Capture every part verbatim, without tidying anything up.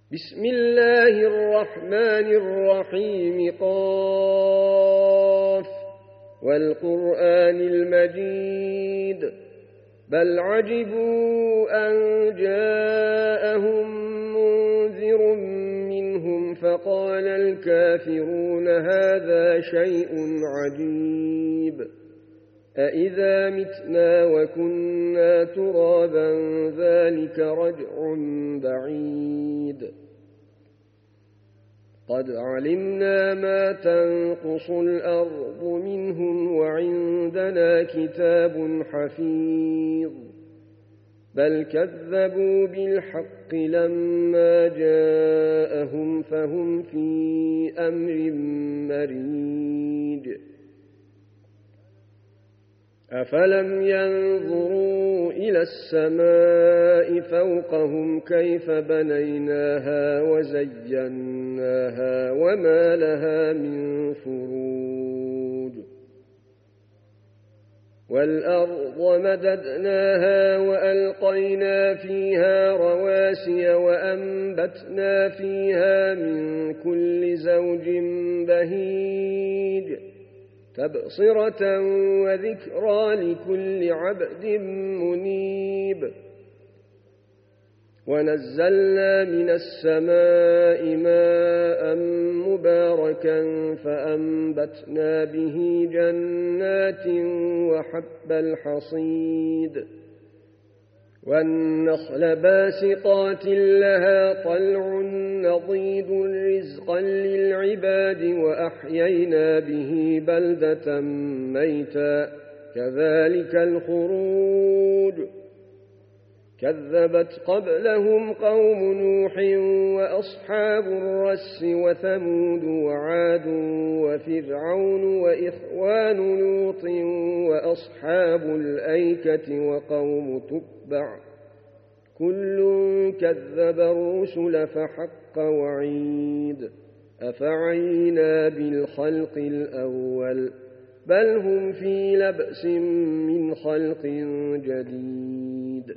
بسم الله الرحمن الرحيم قاف والقرآن المجيد بل عجبوا أن جاءهم منذر منهم فقال الكافرون هذا شيء عجيب أإذا متنا وكنا ترابا ذلك رجع بعيد قد علمنا ما تنقص الأرض منهم وعندنا كتاب حفيظ بل كذبوا بالحق لما جاءهم فهم في أمر مريج أفلم ينظروا إلى السماء فوقهم كيف بنيناها وزيناها وما لها من فروج والأرض مددناها وألقينا فيها رواسي وأنبتنا فيها من كل زوج بهيج تبصرة وذكرى لكل عبد منيب ونزلنا من السماء ماء مباركا فأنبتنا به جنات وحب الحصيد والنخل باسقات لها طلع نضيد رزقا للعباد وأحيينا به بلدة ميتا كذلك الخروج كذبت قبلهم قوم نوح وأصحاب الرس وثمود وعاد وفرعون وإخوان لوط وأصحاب الأيكة وقوم تبع كل كذب الرسل فحق وعيد أفعينا بالخلق الأول بل هم في لبس من خلق جديد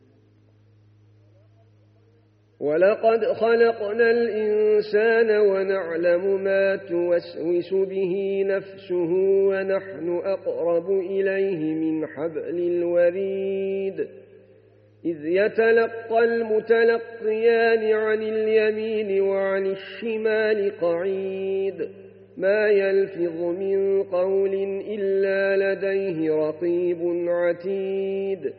ولقد خلقنا الإنسان ونعلم ما توسوس به نفسه ونحن أقرب إليه من حبل الوريد إذ يتلقى المتلقيان عن اليمين وعن الشمال قعيد ما يلفظ من قول إلا لديه رقيب عتيد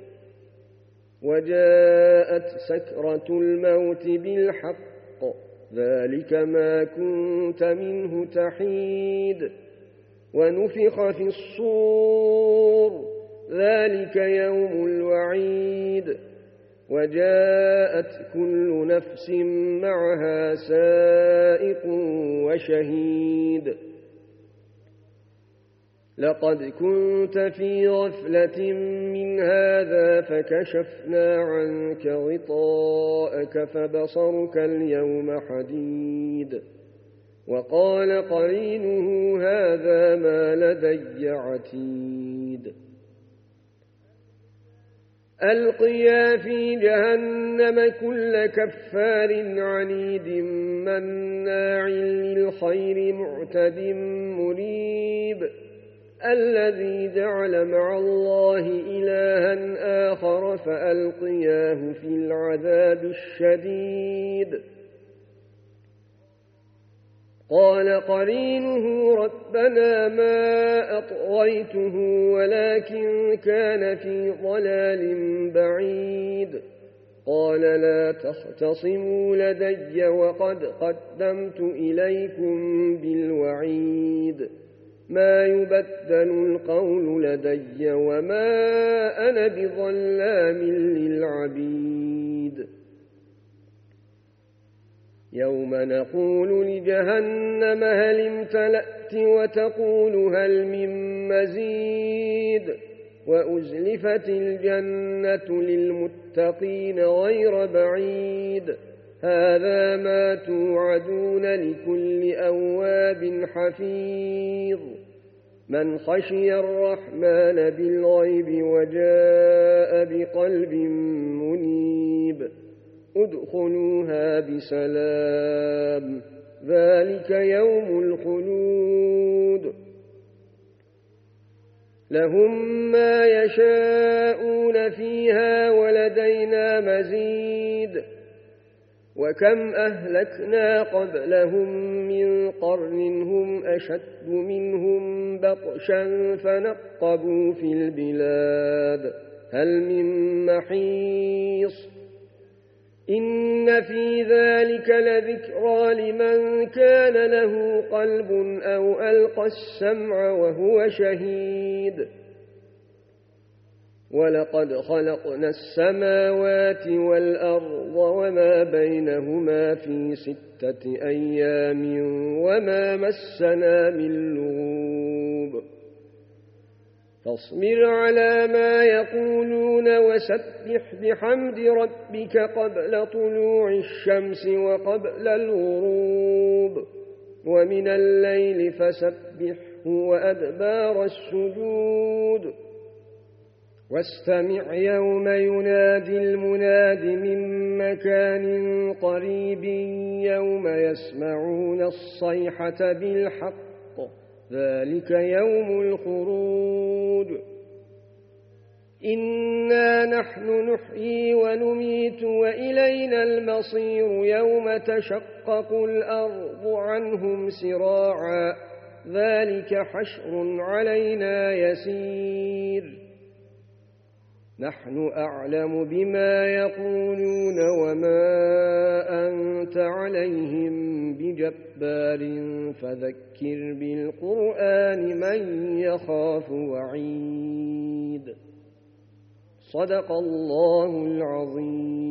وجاءت سكرة الموت بالحق ذلك ما كنت منه تحيد ونفخ في الصور ذلك يوم الوعيد وجاءت كل نفس معها سائق وشهيد لقد كنت في غفلة من هذا فكشفنا عنك غطاءك فبصرك اليوم حديد وقال قرينه هذا ما لدي عتيد ألقيا في جهنم كل كفار عنيد مناع للخير معتد مريب الذي جعل مع الله إلها آخر فألقياه في العذاب الشديد قال قرينه ربنا ما أطغيته ولكن كان في ضلال بعيد قال لا تختصموا لدي وقد قدمت إليكم بالوعيد ما يبدل القول لدي وما أنا بظلام للعبيد يوم نقول لجهنم هل امتلأت وتقول هل من مزيد وأزلفت الجنة للمتقين غير بعيد هذا ما توعدون لكل أواب حفيظ من خشي الرحمن بالغيب وجاء بقلب منيب ادخلوها بسلام ذلك يوم الخلود لهم ما يشاءون فيها ولدينا مزيد وكم أهلكنا قبلهم من قرن هم أشد منهم بطشا فنقبوا في البلاد هل من محيص إن في ذلك لذكرى لمن كان له قلب أو ألقى السمع وهو شهيد ولقد خلقنا السماوات والأرض وما بينهما في ستة أيام وما مسنا من لغوب فاصبر على ما يقولون وسبح بحمد ربك قبل طلوع الشمس وقبل الغروب ومن الليل فسبحه وأدبار السجود واستمع يوم ينادي المناد من مكان قريب يوم يسمعون الصيحة بالحق ذلك يوم الخروج إنا نحن نحيي ونميت وإلينا المصير يوم تشقق الأرض عنهم سراعا ذلك حشر علينا يسير نحن أعلم بما يقولون وما أنت عليهم بجبار فذكر بالقرآن من يخاف وعيد صدق الله العظيم.